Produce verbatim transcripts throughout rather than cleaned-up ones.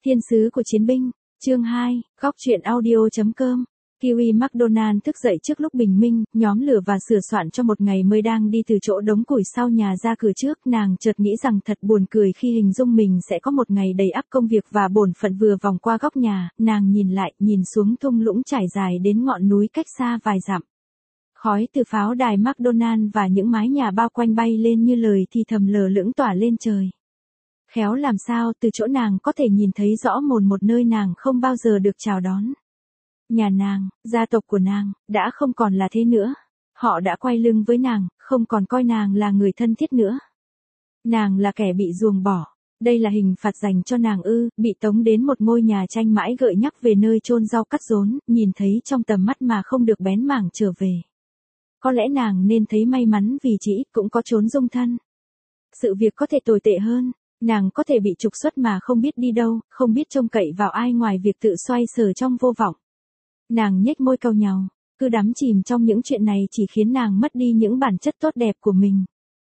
Thiên sứ của chiến binh, chương hai, góc truyện audio.com. Kiwi McDonald thức dậy trước lúc bình minh, nhóm lửa và sửa soạn cho một ngày mới đang đi từ chỗ đống củi sau nhà ra cửa trước. Nàng chợt nghĩ rằng thật buồn cười khi hình dung mình sẽ có một ngày đầy ắp công việc và bổn phận. Vừa vòng qua góc nhà, nàng nhìn lại, nhìn xuống thung lũng trải dài đến ngọn núi cách xa vài dặm. Khói từ pháo đài McDonald và những mái nhà bao quanh bay lên như lời thì thầm lờ lững tỏa lên trời. Khéo làm sao từ chỗ nàng có thể nhìn thấy rõ mồn một nơi nàng không bao giờ được chào đón. Nhà nàng, gia tộc của nàng, đã không còn là thế nữa. Họ đã quay lưng với nàng, không còn coi nàng là người thân thiết nữa. Nàng là kẻ bị ruồng bỏ. Đây là hình phạt dành cho nàng ư, bị tống đến một ngôi nhà tranh mãi gợi nhắc về nơi chôn rau cắt rốn, nhìn thấy trong tầm mắt mà không được bén mảng trở về. Có lẽ nàng nên thấy may mắn vì chỉ ít cũng có chốn dung thân. Sự việc có thể tồi tệ hơn. Nàng có thể bị trục xuất mà không biết đi đâu, không biết trông cậy vào ai ngoài việc tự xoay sở trong vô vọng. Nàng nhếch môi cau nhàu, cứ đắm chìm trong những chuyện này chỉ khiến nàng mất đi những bản chất tốt đẹp của mình.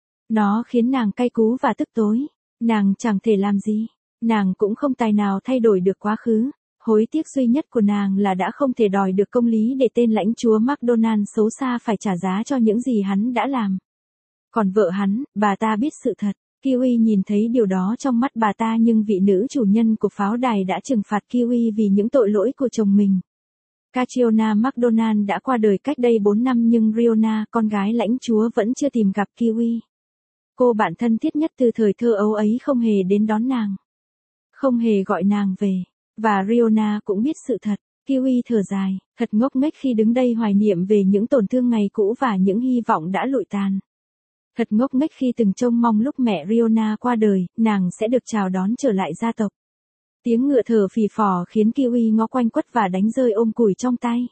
Nó khiến nàng cay cú và tức tối. Nàng chẳng thể làm gì. Nàng cũng không tài nào thay đổi được quá khứ. Hối tiếc duy nhất của nàng là đã không thể đòi được công lý để tên lãnh chúa McDonald xấu xa phải trả giá cho những gì hắn đã làm. Còn vợ hắn, bà ta biết sự thật. Kiwi nhìn thấy điều đó trong mắt bà ta, nhưng vị nữ chủ nhân của pháo đài đã trừng phạt Kiwi vì những tội lỗi của chồng mình. Catriona McDonald đã qua đời cách đây bốn năm nhưng Riona, con gái lãnh chúa, vẫn chưa tìm gặp Kiwi. Cô bạn thân thiết nhất từ thời thơ ấu ấy không hề đến đón nàng. Không hề gọi nàng về. Và Riona cũng biết sự thật. Kiwi thở dài, thật ngốc nghếch khi đứng đây hoài niệm về những tổn thương ngày cũ và những hy vọng đã lụi tàn. Thật ngốc nghếch khi từng trông mong lúc mẹ Riona qua đời, nàng sẽ được chào đón trở lại gia tộc. Tiếng ngựa thở phì phò khiến Kiwi ngó quanh quất và đánh rơi ôm củi trong tay.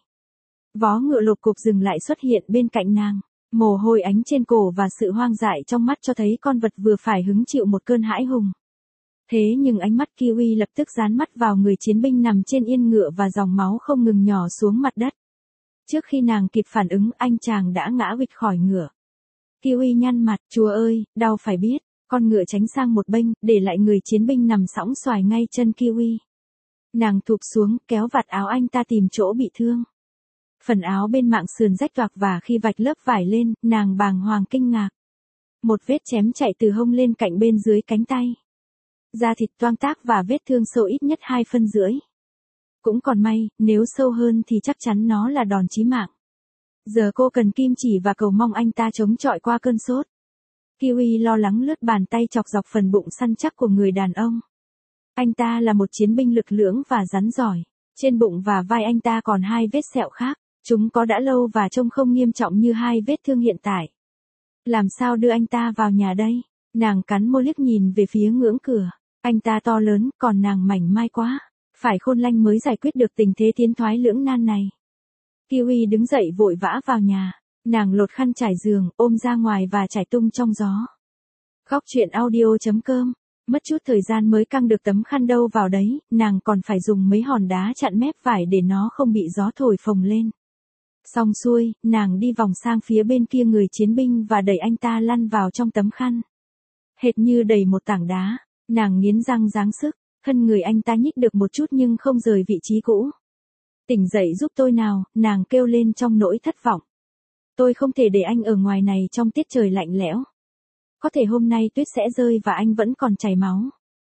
Vó ngựa lột cục dừng lại xuất hiện bên cạnh nàng. Mồ hôi ánh trên cổ và sự hoang dại trong mắt cho thấy con vật vừa phải hứng chịu một cơn hãi hùng. Thế nhưng ánh mắt Kiwi lập tức dán mắt vào người chiến binh nằm trên yên ngựa và dòng máu không ngừng nhỏ xuống mặt đất. Trước khi nàng kịp phản ứng, anh chàng đã ngã huỵch khỏi ngựa. Kiwi nhăn mặt, chúa ơi, đau phải biết. Con ngựa tránh sang một bên, để lại người chiến binh nằm sõng xoài ngay chân Kiwi. Nàng thụp xuống, kéo vạt áo anh ta tìm chỗ bị thương. Phần áo bên mạng sườn rách toạc và khi vạch lớp vải lên, nàng bàng hoàng kinh ngạc. Một vết chém chạy từ hông lên cạnh bên dưới cánh tay. Da thịt toang tác và vết thương sâu ít nhất hai phân rưỡi. Cũng còn may, nếu sâu hơn thì chắc chắn nó là đòn chí mạng. Giờ cô cần kim chỉ và cầu mong anh ta chống chọi qua cơn sốt. Kiwi lo lắng lướt bàn tay chọc dọc phần bụng săn chắc của người đàn ông. Anh ta là một chiến binh lực lưỡng và rắn giỏi. Trên bụng và vai anh ta còn hai vết sẹo khác. Chúng có đã lâu và trông không nghiêm trọng như hai vết thương hiện tại. Làm sao đưa anh ta vào nhà đây? Nàng cắn môi liếc nhìn về phía ngưỡng cửa. Anh ta to lớn, còn nàng mảnh mai quá. Phải khôn lanh mới giải quyết được tình thế tiến thoái lưỡng nan này. Kiwi đứng dậy vội vã vào nhà. Nàng lột khăn trải giường, ôm ra ngoài và trải tung trong gió. Góc truyện audio.com. Mất chút thời gian mới căng được tấm khăn đâu vào đấy, nàng còn phải dùng mấy hòn đá chặn mép vải để nó không bị gió thổi phồng lên. Xong xuôi, nàng đi vòng sang phía bên kia người chiến binh và đẩy anh ta lăn vào trong tấm khăn. Hệt như đẩy một tảng đá, nàng nghiến răng giáng sức, thân người anh ta nhích được một chút nhưng không rời vị trí cũ. Tỉnh dậy giúp tôi nào, nàng kêu lên trong nỗi thất vọng. Tôi không thể để anh ở ngoài này trong tiết trời lạnh lẽo. Có thể hôm nay tuyết sẽ rơi và anh vẫn còn chảy máu.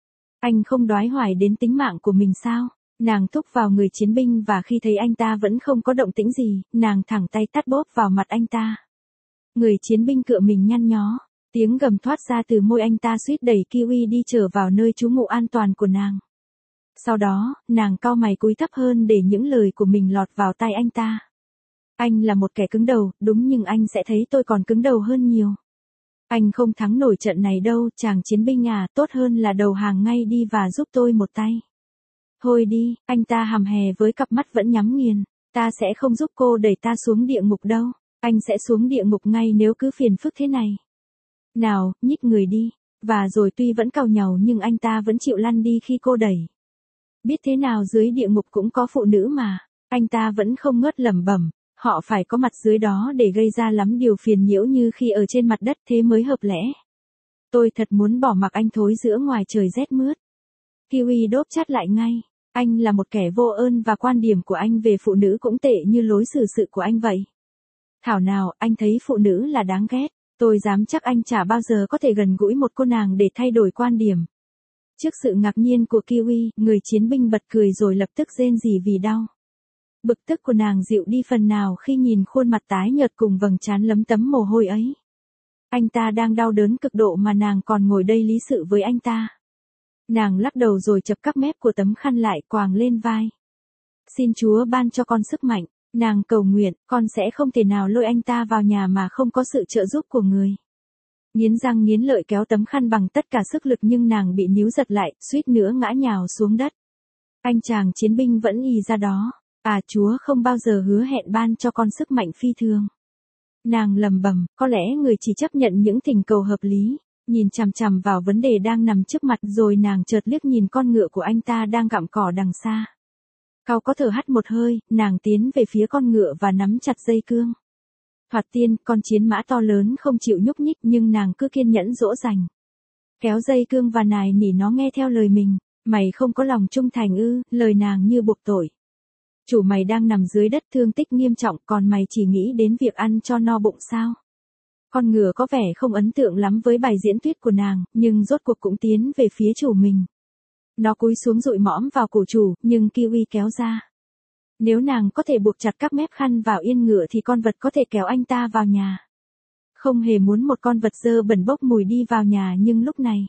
Anh không đoái hoài đến tính mạng của mình sao? Nàng thúc vào người chiến binh và khi thấy anh ta vẫn không có động tĩnh gì, nàng thẳng tay tát bóp vào mặt anh ta. Người chiến binh cựa mình nhăn nhó, tiếng gầm thoát ra từ môi anh ta suýt đẩy Kiwi đi trở vào nơi trú ngụ an toàn của nàng. Sau đó, nàng cau mày cúi thấp hơn để những lời của mình lọt vào tai anh ta. Anh là một kẻ cứng đầu, đúng, nhưng anh sẽ thấy tôi còn cứng đầu hơn nhiều. Anh không thắng nổi trận này đâu, chàng chiến binh à, tốt hơn là đầu hàng ngay đi và giúp tôi một tay. Thôi đi, anh ta hằm hè với cặp mắt vẫn nhắm nghiền. Ta sẽ không giúp cô đẩy ta xuống địa ngục đâu. Anh sẽ xuống địa ngục ngay nếu cứ phiền phức thế này. Nào, nhích người đi. Và rồi tuy vẫn càu nhàu nhưng anh ta vẫn chịu lăn đi khi cô đẩy. Biết thế nào dưới địa ngục cũng có phụ nữ mà. Anh ta vẫn không ngớt lẩm bẩm. Họ phải có mặt dưới đó để gây ra lắm điều phiền nhiễu như khi ở trên mặt đất, thế mới hợp lẽ. Tôi thật muốn bỏ mặc anh thối giữa ngoài trời rét mướt. Kiwi đốp chát lại ngay. Anh là một kẻ vô ơn và quan điểm của anh về phụ nữ cũng tệ như lối xử sự của anh vậy. Thảo nào, anh thấy phụ nữ là đáng ghét. Tôi dám chắc anh chả bao giờ có thể gần gũi một cô nàng để thay đổi quan điểm. Trước sự ngạc nhiên của Kiwi, người chiến binh bật cười rồi lập tức rên rỉ vì đau. Bực tức của nàng dịu đi phần nào khi nhìn khuôn mặt tái nhợt cùng vầng trán lấm tấm mồ hôi ấy. Anh ta đang đau đớn cực độ mà nàng còn ngồi đây lý sự với anh ta. Nàng lắc đầu rồi chập các mép của tấm khăn lại quàng lên vai. Xin Chúa ban cho con sức mạnh, nàng cầu nguyện, con sẽ không thể nào lôi anh ta vào nhà mà không có sự trợ giúp của người. Nghiến răng nghiến lợi kéo tấm khăn bằng tất cả sức lực nhưng nàng bị níu giật lại, suýt nữa ngã nhào xuống đất. Anh chàng chiến binh vẫn ì ra đó. À, Chúa không bao giờ hứa hẹn ban cho con sức mạnh phi thường. Nàng lầm bầm, có lẽ người chỉ chấp nhận những thỉnh cầu hợp lý, nhìn chằm chằm vào vấn đề đang nằm trước mặt rồi nàng chợt liếc nhìn con ngựa của anh ta đang gặm cỏ đằng xa. Cau có thở hắt một hơi, nàng tiến về phía con ngựa và nắm chặt dây cương. Thoạt tiên, con chiến mã to lớn không chịu nhúc nhích nhưng nàng cứ kiên nhẫn dỗ dành. Kéo dây cương và nài nỉ nó nghe theo lời mình, mày không có lòng trung thành ư, lời nàng như buộc tội. Chủ mày đang nằm dưới đất thương tích nghiêm trọng còn mày chỉ nghĩ đến việc ăn cho no bụng sao? Con ngựa có vẻ không ấn tượng lắm với bài diễn thuyết của nàng, nhưng rốt cuộc cũng tiến về phía chủ mình. Nó cúi xuống dụi mõm vào cổ chủ, nhưng Kiwi kéo ra. Nếu nàng có thể buộc chặt các mép khăn vào yên ngựa thì con vật có thể kéo anh ta vào nhà. Không hề muốn một con vật dơ bẩn bốc mùi đi vào nhà nhưng lúc này,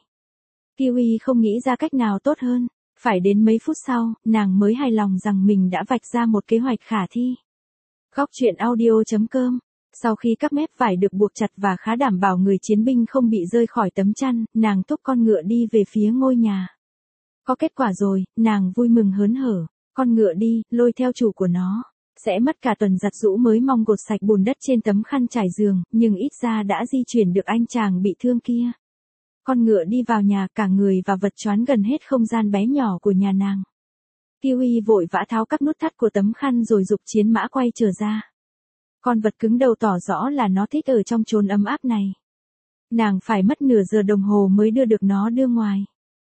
Kiwi không nghĩ ra cách nào tốt hơn. Phải đến mấy phút sau, nàng mới hài lòng rằng mình đã vạch ra một kế hoạch khả thi. Góc truyện audio chấm com. Sau khi các mép vải được buộc chặt và khá đảm bảo người chiến binh không bị rơi khỏi tấm chăn, nàng thúc con ngựa đi về phía ngôi nhà. Có kết quả rồi, nàng vui mừng hớn hở. Con ngựa đi, lôi theo chủ của nó. Sẽ mất cả tuần giặt giũ mới mong gột sạch bùn đất trên tấm khăn trải giường, nhưng ít ra đã di chuyển được anh chàng bị thương kia. Con ngựa đi vào nhà, cả người và vật choán gần hết không gian bé nhỏ của nhà nàng. Kiwi vội vã tháo các nút thắt của tấm khăn rồi giục chiến mã quay trở ra. Con vật cứng đầu tỏ rõ là nó thích ở trong chốn ấm áp này. Nàng phải mất nửa giờ đồng hồ mới đưa được nó đưa ngoài.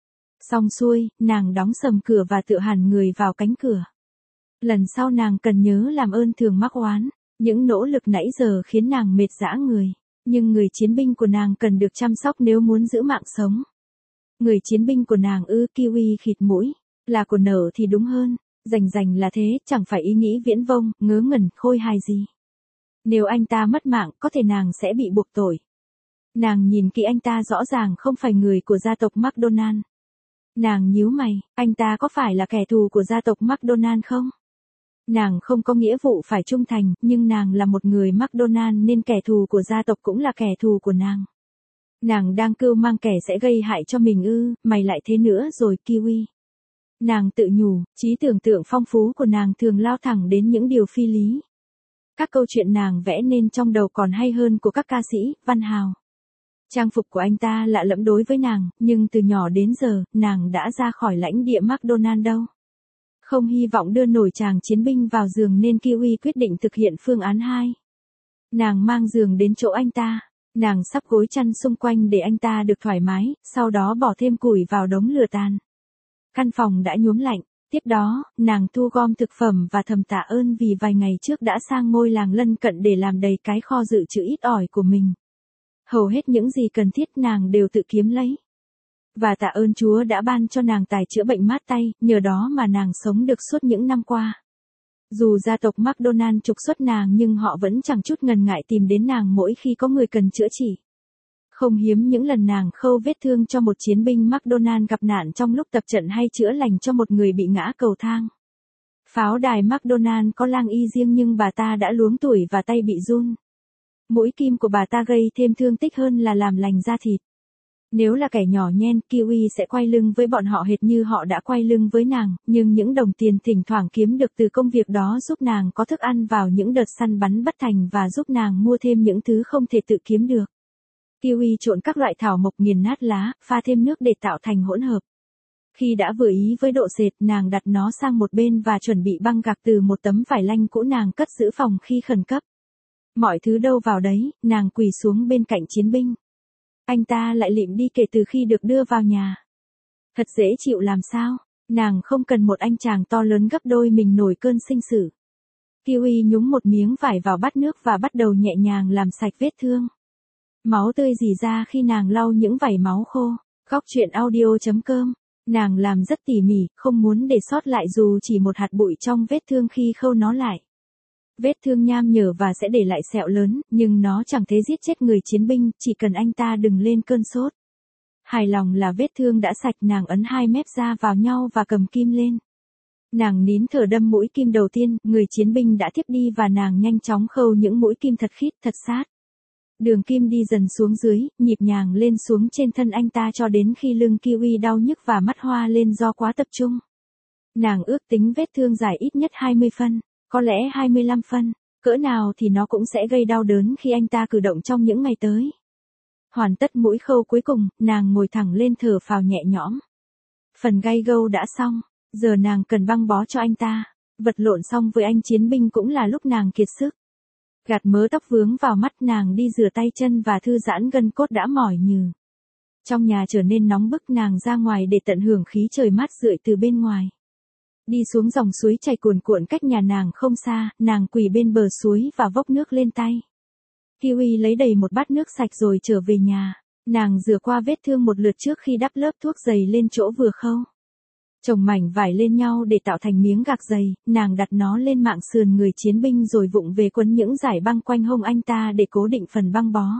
Xong xuôi, nàng đóng sầm cửa và tựa hẳn người vào cánh cửa. Lần sau nàng cần nhớ làm ơn thường mắc oán. Những nỗ lực nãy giờ khiến nàng mệt rã người. Nhưng người chiến binh của nàng cần được chăm sóc nếu muốn giữ mạng sống. Người chiến binh của nàng ư, Kiwi khịt mũi. Là của nở thì đúng hơn. Rành rành là thế, chẳng phải ý nghĩ viễn vông, ngớ ngẩn, khôi hài gì. Nếu anh ta mất mạng, có thể nàng sẽ bị buộc tội. Nàng nhìn kỹ anh ta rõ ràng không phải người của gia tộc McDonald. Nàng nhíu mày, anh ta có phải là kẻ thù của gia tộc McDonald không? Nàng không có nghĩa vụ phải trung thành, nhưng nàng là một người McDonald nên kẻ thù của gia tộc cũng là kẻ thù của nàng. Nàng đang cưu mang kẻ sẽ gây hại cho mình ư, mày lại thế nữa rồi Kiwi. Nàng tự nhủ, trí tưởng tượng phong phú của nàng thường lao thẳng đến những điều phi lý. Các câu chuyện nàng vẽ nên trong đầu còn hay hơn của các ca sĩ, văn hào. Trang phục của anh ta lạ lẫm đối với nàng, nhưng từ nhỏ đến giờ, nàng đã ra khỏi lãnh địa McDonald đâu. Không hy vọng đưa nổi chàng chiến binh vào giường nên Kiwi quyết định thực hiện phương án hai. Nàng mang giường đến chỗ anh ta. Nàng sắp gối chăn xung quanh để anh ta được thoải mái, sau đó bỏ thêm củi vào đống lửa tàn. Căn phòng đã nhuốm lạnh. Tiếp đó, nàng thu gom thực phẩm và thầm tạ ơn vì vài ngày trước đã sang ngôi làng lân cận để làm đầy cái kho dự trữ ít ỏi của mình. Hầu hết những gì cần thiết nàng đều tự kiếm lấy. Và tạ ơn Chúa đã ban cho nàng tài chữa bệnh mát tay, nhờ đó mà nàng sống được suốt những năm qua. Dù gia tộc McDonald trục xuất nàng nhưng họ vẫn chẳng chút ngần ngại tìm đến nàng mỗi khi có người cần chữa trị. Không hiếm những lần nàng khâu vết thương cho một chiến binh McDonald gặp nạn trong lúc tập trận hay chữa lành cho một người bị ngã cầu thang. Pháo đài McDonald có lang y riêng nhưng bà ta đã luống tuổi và tay bị run. Mũi kim của bà ta gây thêm thương tích hơn là làm lành da thịt. Nếu là kẻ nhỏ nhen, Kiwi sẽ quay lưng với bọn họ hệt như họ đã quay lưng với nàng, nhưng những đồng tiền thỉnh thoảng kiếm được từ công việc đó giúp nàng có thức ăn vào những đợt săn bắn bất thành và giúp nàng mua thêm những thứ không thể tự kiếm được. Kiwi trộn các loại thảo mộc nghiền nát lá, pha thêm nước để tạo thành hỗn hợp. Khi đã vừa ý với độ sệt, nàng đặt nó sang một bên và chuẩn bị băng gạc từ một tấm vải lanh cũ nàng cất giữ phòng khi khẩn cấp. Mọi thứ đâu vào đấy, nàng quỳ xuống bên cạnh chiến binh. Anh ta lại lịm đi kể từ khi được đưa vào nhà. Thật dễ chịu làm sao, nàng không cần một anh chàng to lớn gấp đôi mình nổi cơn sinh sử. Kiwi nhúng một miếng vải vào bát nước và bắt đầu nhẹ nhàng làm sạch vết thương. Máu tươi rỉ ra khi nàng lau những vảy máu khô. Góc truyện audio chấm com. Nàng làm rất tỉ mỉ, không muốn để sót lại dù chỉ một hạt bụi trong vết thương khi khâu nó lại. Vết thương nham nhở và sẽ để lại sẹo lớn, nhưng nó chẳng thể giết chết người chiến binh, chỉ cần anh ta đừng lên cơn sốt. Hài lòng là vết thương đã sạch, nàng ấn hai mép da vào nhau và cầm kim lên. Nàng nín thở đâm mũi kim đầu tiên, người chiến binh đã thiếp đi và nàng nhanh chóng khâu những mũi kim thật khít, thật sát. Đường kim đi dần xuống dưới, nhịp nhàng lên xuống trên thân anh ta cho đến khi lưng Kiwi đau nhức và mắt hoa lên do quá tập trung. Nàng ước tính vết thương dài ít nhất hai mươi phân, có lẽ hai mươi lăm phân, cỡ nào thì nó cũng sẽ gây đau đớn khi anh ta cử động trong những ngày tới. Hoàn tất mũi khâu cuối cùng, nàng ngồi thẳng lên thở phào nhẹ nhõm. Phần gai gâu đã xong, giờ nàng cần băng bó cho anh ta. Vật lộn xong với anh chiến binh cũng là lúc nàng kiệt sức. Gạt mớ tóc vướng vào mắt, nàng đi rửa tay chân và thư giãn gân cốt đã mỏi nhừ. Trong nhà trở nên nóng bức, nàng ra ngoài để tận hưởng khí trời mát rượi từ bên ngoài. Đi xuống dòng suối chảy cuồn cuộn cách nhà nàng không xa, nàng quỳ bên bờ suối và vốc nước lên tay. Kiwi lấy đầy một bát nước sạch rồi trở về nhà. Nàng rửa qua vết thương một lượt trước khi đắp lớp thuốc dày lên chỗ vừa khâu. Chồng mảnh vải lên nhau để tạo thành miếng gạc dày, nàng đặt nó lên mạng sườn người chiến binh rồi vụng về quấn những dải băng quanh hông anh ta để cố định phần băng bó.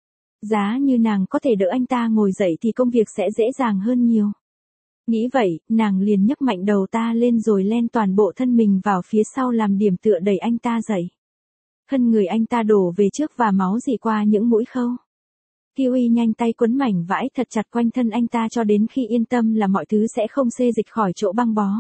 Giá như nàng có thể đỡ anh ta ngồi dậy thì công việc sẽ dễ dàng hơn nhiều. Nghĩ vậy, nàng liền nhấc mạnh đầu ta lên rồi len toàn bộ thân mình vào phía sau làm điểm tựa đẩy anh ta dậy. Thân người anh ta đổ về trước và máu rỉ qua những mũi khâu. Kiwi nhanh tay quấn mảnh vải thật chặt quanh thân anh ta cho đến khi yên tâm là mọi thứ sẽ không xê dịch khỏi chỗ băng bó.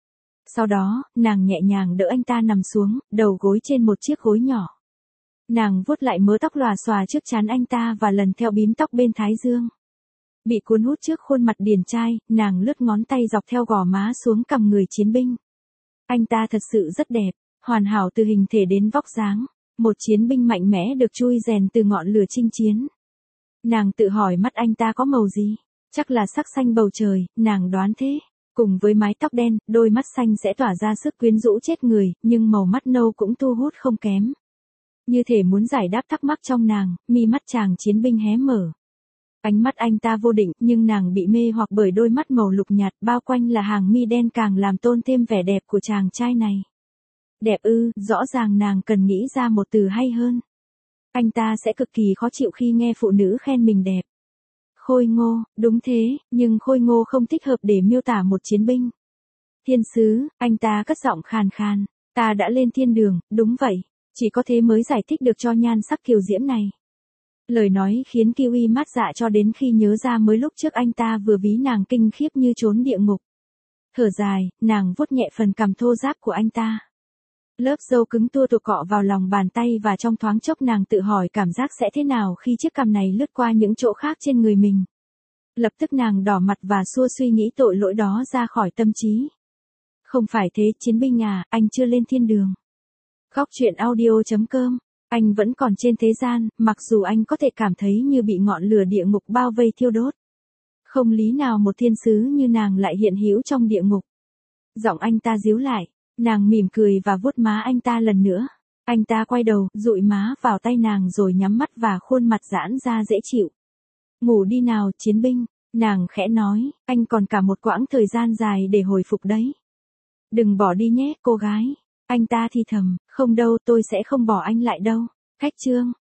Sau đó, nàng nhẹ nhàng đỡ anh ta nằm xuống, đầu gối trên một chiếc gối nhỏ. Nàng vuốt lại mớ tóc lòa xòa trước trán anh ta và lần theo bím tóc bên thái dương. Bị cuốn hút trước khuôn mặt điển trai, nàng lướt ngón tay dọc theo gò má xuống cằm người chiến binh. Anh ta thật sự rất đẹp, hoàn hảo từ hình thể đến vóc dáng. Một chiến binh mạnh mẽ được chui rèn từ ngọn lửa chinh chiến. Nàng tự hỏi mắt anh ta có màu gì? Chắc là sắc xanh bầu trời, nàng đoán thế. Cùng với mái tóc đen, đôi mắt xanh sẽ tỏa ra sức quyến rũ chết người, nhưng màu mắt nâu cũng thu hút không kém. Như thể muốn giải đáp thắc mắc trong nàng, mi mắt chàng chiến binh hé mở. Ánh mắt anh ta vô định, nhưng nàng bị mê hoặc bởi đôi mắt màu lục nhạt bao quanh là hàng mi đen càng làm tôn thêm vẻ đẹp của chàng trai này. Đẹp ư, rõ ràng nàng cần nghĩ ra một từ hay hơn. Anh ta sẽ cực kỳ khó chịu khi nghe phụ nữ khen mình đẹp. Khôi ngô, đúng thế, nhưng khôi ngô không thích hợp để miêu tả một chiến binh. Thiên sứ, anh ta cất giọng khàn khàn, ta đã lên thiên đường, đúng vậy, chỉ có thế mới giải thích được cho nhan sắc kiều diễm này. Lời nói khiến Kiwi mát dạ cho đến khi nhớ ra mới lúc trước anh ta vừa ví nàng kinh khiếp như trốn địa ngục. Thở dài, nàng vuốt nhẹ phần cằm thô ráp của anh ta. Lớp râu cứng tua tụa cọ vào lòng bàn tay và trong thoáng chốc nàng tự hỏi cảm giác sẽ thế nào khi chiếc cằm này lướt qua những chỗ khác trên người mình. Lập tức nàng đỏ mặt và xua suy nghĩ tội lỗi đó ra khỏi tâm trí. Không phải thế, chiến binh à, anh chưa lên thiên đường. Góc truyện audio chấm com. Anh vẫn còn trên thế gian, mặc dù anh có thể cảm thấy như bị ngọn lửa địa ngục bao vây thiêu đốt. Không lý nào một thiên sứ như nàng lại hiện hữu trong địa ngục. Giọng anh ta díu lại. Nàng mỉm cười và vuốt má anh ta lần nữa. Anh ta quay đầu, dụi má vào tay nàng rồi nhắm mắt và khuôn mặt giãn ra dễ chịu. Ngủ đi nào, chiến binh, nàng khẽ nói, anh còn cả một quãng thời gian dài để hồi phục đấy. Đừng bỏ đi nhé, cô gái. Anh ta thì thầm, không đâu, tôi sẽ không bỏ anh lại đâu. Khách chương.